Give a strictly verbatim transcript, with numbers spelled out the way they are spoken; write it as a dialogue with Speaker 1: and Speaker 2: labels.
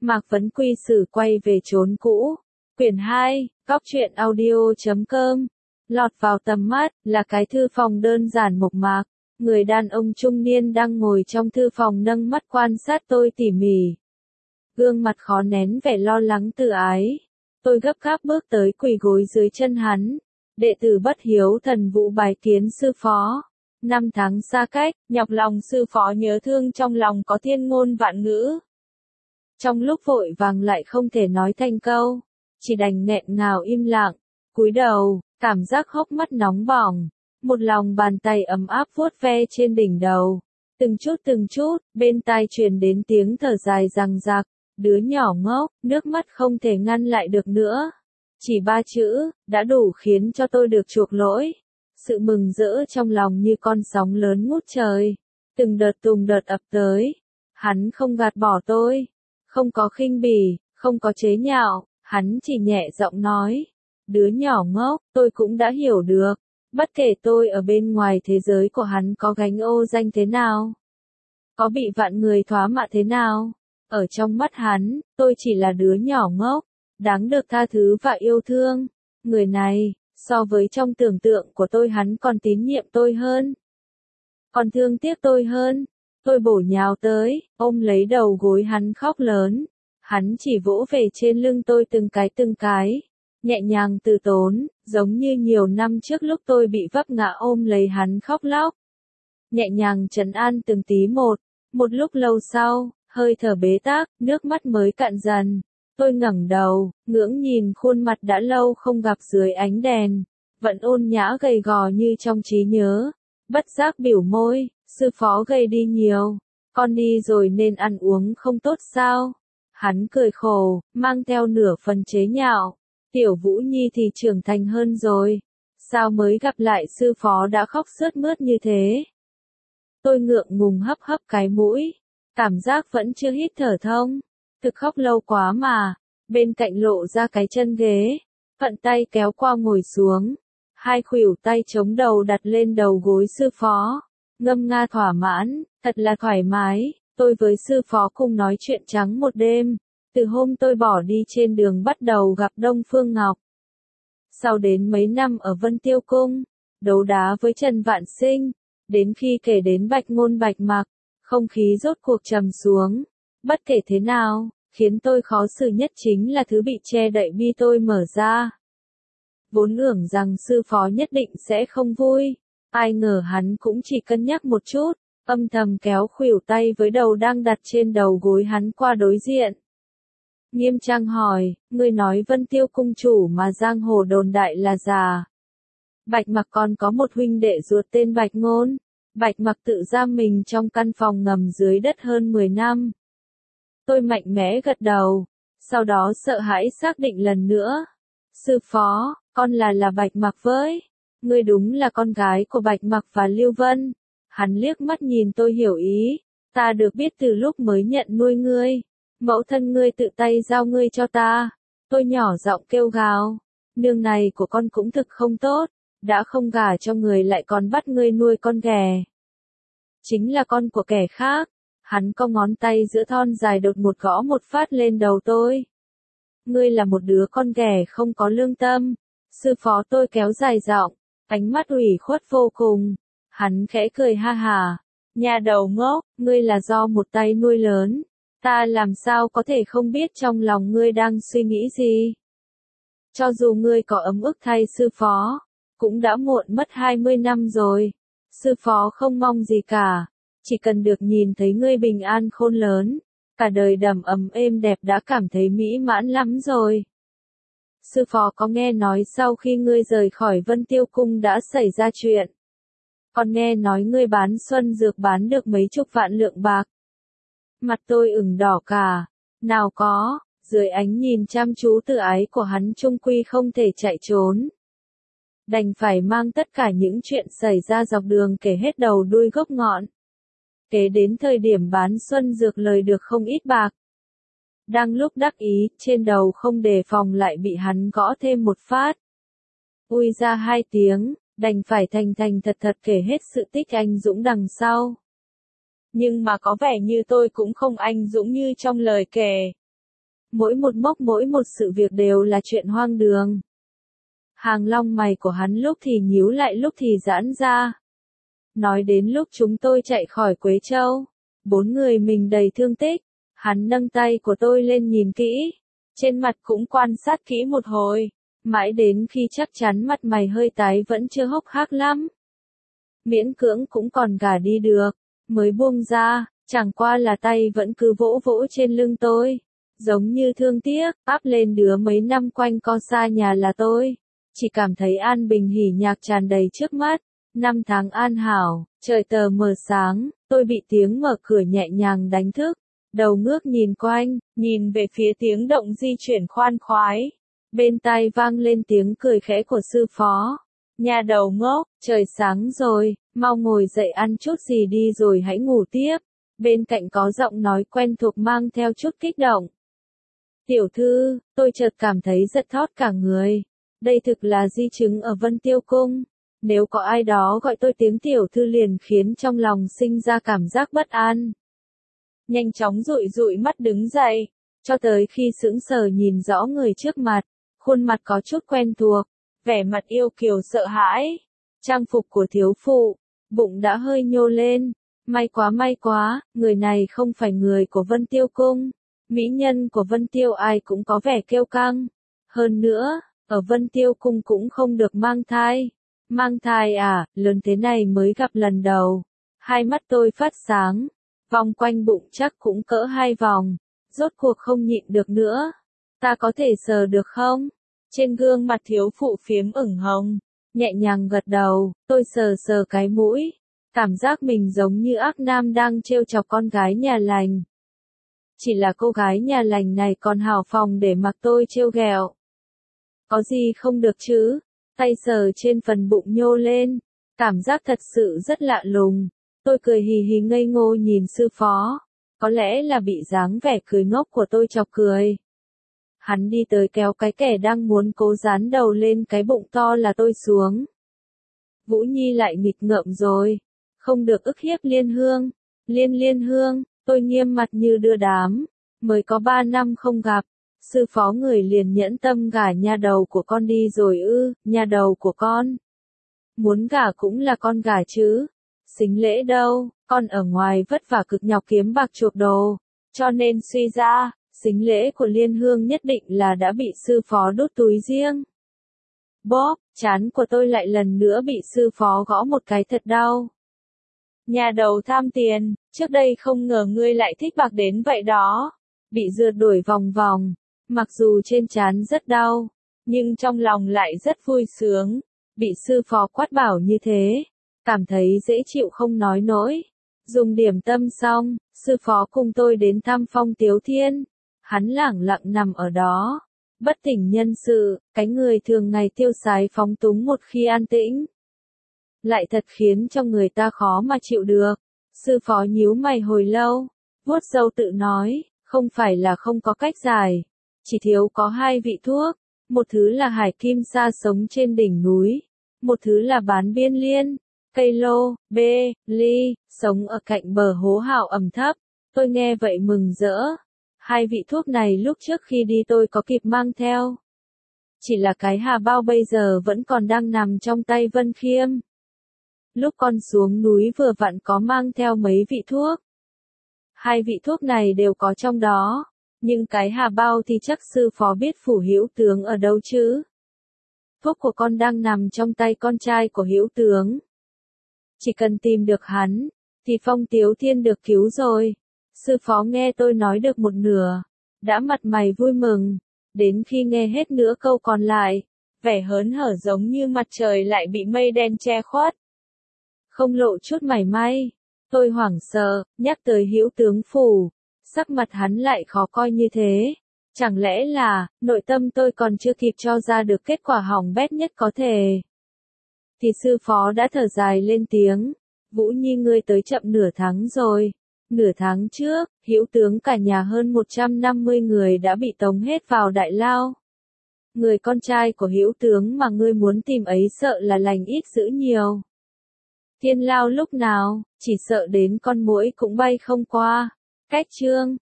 Speaker 1: Mạc Vấn Quy Sử quay về chốn cũ. Quyển hai, góc truyện audio chấm com. Lọt vào tầm mắt là cái thư phòng đơn giản mộc mạc. Người đàn ông trung niên đang ngồi trong thư phòng nâng mắt quan sát tôi tỉ mỉ. Gương mặt khó nén vẻ lo lắng tự ái. Tôi gấp gáp bước tới quỳ gối dưới chân hắn. Đệ tử bất hiếu thần vũ bái kiến sư phó. Năm tháng xa cách, nhọc lòng sư phó nhớ thương trong lòng có thiên ngôn vạn ngữ. Trong lúc vội vàng lại không thể nói thành câu, chỉ đành nghẹn ngào im lặng, cúi đầu, cảm giác hốc mắt nóng bỏng, một lòng bàn tay ấm áp vuốt ve trên đỉnh đầu. Từng chút từng chút, bên tai truyền đến tiếng thở dài rằng rạc, đứa nhỏ ngốc, nước mắt không thể ngăn lại được nữa. Chỉ ba chữ, đã đủ khiến cho tôi được chuộc lỗi. Sự mừng rỡ trong lòng như con sóng lớn ngút trời. Từng đợt tùng đợt ập tới. Hắn không gạt bỏ tôi. Không có khinh bỉ, không có chế nhạo. Hắn chỉ nhẹ giọng nói. Đứa nhỏ ngốc, tôi cũng đã hiểu được. Bất kể tôi ở bên ngoài thế giới của hắn có gánh ô danh thế nào. Có bị vạn người thoá mạ thế nào. Ở trong mắt hắn, tôi chỉ là đứa nhỏ ngốc. Đáng được tha thứ và yêu thương. Người này, so với trong tưởng tượng của tôi hắn còn tín nhiệm tôi hơn. Còn thương tiếc tôi hơn. Tôi bổ nhào tới, ôm lấy đầu gối hắn khóc lớn. Hắn chỉ vỗ về trên lưng tôi từng cái từng cái. Nhẹ nhàng từ tốn, giống như nhiều năm trước lúc tôi bị vấp ngã ôm lấy hắn khóc lóc. Nhẹ nhàng trấn an từng tí một. Một lúc lâu sau, hơi thở bế tắc, nước mắt mới cạn dần. Tôi ngẩng đầu, ngưỡng nhìn khuôn mặt đã lâu không gặp dưới ánh đèn, vẫn ôn nhã gầy gò như trong trí nhớ. Bất giác biểu môi, sư phó gầy đi nhiều, con đi rồi nên ăn uống không tốt sao? Hắn cười khổ, mang theo nửa phần chế nhạo. Tiểu Vũ Nhi thì trưởng thành hơn rồi, sao mới gặp lại sư phó đã khóc sướt mướt như thế? Tôi ngượng ngùng hấp hấp cái mũi, cảm giác vẫn chưa hít thở thông. Thực khóc lâu quá mà, bên cạnh lộ ra cái chân ghế, thuận tay kéo qua ngồi xuống, hai khuỷu tay chống đầu đặt lên đầu gối sư phó, ngâm nga thỏa mãn, thật là thoải mái. Tôi với sư phó cùng nói chuyện trắng một đêm, từ hôm tôi bỏ đi trên đường bắt đầu gặp Đông Phương Ngọc. Sau đến mấy năm ở Vân Tiêu Cung, đấu đá với Trần Vạn Sinh, đến khi kể đến Bạch Ngôn Bạch Mặc, không khí rốt cuộc trầm xuống. Bất kể thế nào, khiến tôi khó xử nhất chính là thứ bị che đậy bi tôi mở ra. Vốn tưởng rằng sư phó nhất định sẽ không vui, ai ngờ hắn cũng chỉ cân nhắc một chút, âm thầm kéo khuỷu tay với đầu đang đặt trên đầu gối hắn qua đối diện. Nghiêm trang hỏi, ngươi nói Vân Tiêu cung chủ mà giang hồ đồn đại là già. Bạch Mặc còn có một huynh đệ ruột tên Bạch Ngôn. Bạch Mặc tự giam mình trong căn phòng ngầm dưới đất hơn mười năm. Tôi mạnh mẽ gật đầu, sau đó sợ hãi xác định lần nữa. Sư phó, con là là Bạch Mặc với. Ngươi đúng là con gái của Bạch Mặc và Lưu Vân. Hắn liếc mắt nhìn tôi hiểu ý. Ta được biết từ lúc mới nhận nuôi ngươi. Mẫu thân ngươi tự tay giao ngươi cho ta. Tôi nhỏ giọng kêu gào. Nương này của con cũng thực không tốt. Đã không gả cho người lại còn bắt ngươi nuôi con ghẻ. Chính là con của kẻ khác. Hắn có ngón tay giữa thon dài đột một gõ một phát lên đầu tôi. Ngươi là một đứa con ghẻ không có lương tâm. Sư phó tôi kéo dài giọng, ánh mắt ủy khuất vô cùng. Hắn khẽ cười ha hà. Nhà đầu ngốc, ngươi là do một tay nuôi lớn. Ta làm sao có thể không biết trong lòng ngươi đang suy nghĩ gì. Cho dù ngươi có ấm ức thay sư phó, cũng đã muộn mất hai mươi năm rồi. Sư phó không mong gì cả. Chỉ cần được nhìn thấy ngươi bình an khôn lớn, cả đời đầm ấm êm đẹp đã cảm thấy mỹ mãn lắm rồi. Sư phó có nghe nói sau khi ngươi rời khỏi Vân Tiêu Cung đã xảy ra chuyện. Còn nghe nói ngươi bán xuân dược bán được mấy chục vạn lượng bạc. Mặt tôi ửng đỏ cả. Nào có, dưới ánh nhìn chăm chú tự ái của hắn chung quy không thể chạy trốn. Đành phải mang tất cả những chuyện xảy ra dọc đường kể hết đầu đuôi gốc ngọn. Kế đến thời điểm bán xuân dược lời được không ít bạc. Đang lúc đắc ý, trên đầu không đề phòng lại bị hắn gõ thêm một phát. Ui ra hai tiếng, đành phải thành thành thật thật kể hết sự tích anh dũng đằng sau. Nhưng mà có vẻ như tôi cũng không anh dũng như trong lời kể. Mỗi một mốc mỗi một sự việc đều là chuyện hoang đường. Hàng lông mày của hắn lúc thì nhíu lại lúc thì giãn ra. Nói đến lúc chúng tôi chạy khỏi Quế Châu, bốn người mình đầy thương tích, hắn nâng tay của tôi lên nhìn kỹ, trên mặt cũng quan sát kỹ một hồi, mãi đến khi chắc chắn mặt mày hơi tái vẫn chưa hốc hác lắm. Miễn cưỡng cũng còn gả đi được, mới buông ra, chẳng qua là tay vẫn cứ vỗ vỗ trên lưng tôi, giống như thương tiếc, áp lên đứa mấy năm quanh co xa nhà là tôi. Chỉ cảm thấy an bình hỉ nhạc tràn đầy trước mắt, năm tháng an hảo, trời tờ mờ sáng, tôi bị tiếng mở cửa nhẹ nhàng đánh thức, đầu ngước nhìn quanh, nhìn về phía tiếng động di chuyển khoan khoái, bên tai vang lên tiếng cười khẽ của sư phó. Nhà đầu ngốc, trời sáng rồi, mau ngồi dậy ăn chút gì đi rồi hãy ngủ tiếp. Bên cạnh có giọng nói quen thuộc mang theo chút kích động. Tiểu thư, tôi chợt cảm thấy giật thót cả người. Đây thực là di chứng ở Vân Tiêu Cung. Nếu có ai đó gọi tôi tiếng tiểu thư liền khiến trong lòng sinh ra cảm giác bất an. Nhanh chóng dụi dụi mắt đứng dậy, cho tới khi sững sờ nhìn rõ người trước mặt, khuôn mặt có chút quen thuộc, vẻ mặt yêu kiều sợ hãi, trang phục của thiếu phụ, bụng đã hơi nhô lên, may quá may quá, người này không phải người của Vân Tiêu Cung, mỹ nhân của Vân Tiêu ai cũng có vẻ kiêu căng, hơn nữa, ở Vân Tiêu Cung cũng không được mang thai. Mang thai à, lớn thế này mới gặp lần đầu. Hai mắt tôi phát sáng, vòng quanh bụng chắc cũng cỡ hai vòng, rốt cuộc không nhịn được nữa. Ta có thể sờ được không? Trên gương mặt thiếu phụ phiếm ửng hồng, nhẹ nhàng gật đầu, tôi sờ sờ cái mũi, cảm giác mình giống như ác nam đang trêu chọc con gái nhà lành. Chỉ là cô gái nhà lành này còn hào phóng để mặc tôi trêu ghẹo. Có gì không được chứ? Tay sờ trên phần bụng nhô lên, cảm giác thật sự rất lạ lùng. Tôi cười hì hì ngây ngô nhìn sư phó, có lẽ là bị dáng vẻ cười ngốc của tôi chọc cười. Hắn đi tới kéo cái kẻ đang muốn cố dán đầu lên cái bụng to là tôi xuống. Vũ Nhi lại nghịch ngợm rồi, không được ức hiếp Liên Hương. Liên Liên Hương, tôi nghiêm mặt như đưa đám, mới có ba năm không gặp. Sư phó người liền nhẫn tâm gả nhà đầu của con đi rồi ư, nhà đầu của con. Muốn gả cũng là con gả chứ. Sính lễ đâu, con ở ngoài vất vả cực nhọc kiếm bạc chuộc đồ. Cho nên suy ra, sính lễ của Liên Hương nhất định là đã bị sư phó đút túi riêng. Bóp, trán của tôi lại lần nữa bị sư phó gõ một cái thật đau. Nhà đầu tham tiền, trước đây không ngờ ngươi lại thích bạc đến vậy đó. Bị rượt đuổi vòng vòng. Mặc dù trên trán rất đau, nhưng trong lòng lại rất vui sướng, bị sư phó quát bảo như thế, cảm thấy dễ chịu không nói nổi. Dùng điểm tâm xong, sư phó cùng tôi đến thăm Phong Tiếu Thiên, hắn lẳng lặng nằm ở đó, bất tỉnh nhân sự, cái người thường ngày tiêu sái phóng túng một khi an tĩnh. Lại thật khiến cho người ta khó mà chịu được, sư phó nhíu mày hồi lâu, vuốt râu tự nói, không phải là không có cách giải. Chỉ thiếu có hai vị thuốc, một thứ là hải kim sa sống trên đỉnh núi, một thứ là bán biên liên, cây lô, bê, ly, sống ở cạnh bờ hố hào ẩm thấp. Tôi nghe vậy mừng rỡ. Hai vị thuốc này lúc trước khi đi tôi có kịp mang theo. Chỉ là cái hà bao bây giờ vẫn còn đang nằm trong tay Vân Khiêm. Lúc con xuống núi vừa vặn có mang theo mấy vị thuốc. Hai vị thuốc này đều có trong đó. Nhưng cái hà bao thì chắc sư phó biết Phủ Hữu Tướng ở đâu chứ. Thuốc của con đang nằm trong tay con trai của Hữu Tướng. Chỉ cần tìm được hắn, thì Phong Tiếu Thiên được cứu rồi. Sư phó nghe tôi nói được một nửa, đã mặt mày vui mừng. Đến khi nghe hết nửa câu còn lại, vẻ hớn hở giống như mặt trời lại bị mây đen che khuất. Không lộ chút mảy may. Tôi hoảng sợ, nhắc tới Hữu Tướng Phủ. Sắc mặt hắn lại khó coi như thế. Chẳng lẽ là, nội tâm tôi còn chưa kịp cho ra được kết quả hỏng bét nhất có thể. Thì sư phó đã thở dài lên tiếng. Vũ Nhi ngươi tới chậm nửa tháng rồi. Nửa tháng trước, Hữu Tướng cả nhà hơn một trăm năm mươi người đã bị tống hết vào đại lao. Người con trai của Hữu Tướng mà ngươi muốn tìm ấy sợ là lành ít dữ nhiều. Thiên lao lúc nào, chỉ sợ đến con muỗi cũng bay không qua. Cách chương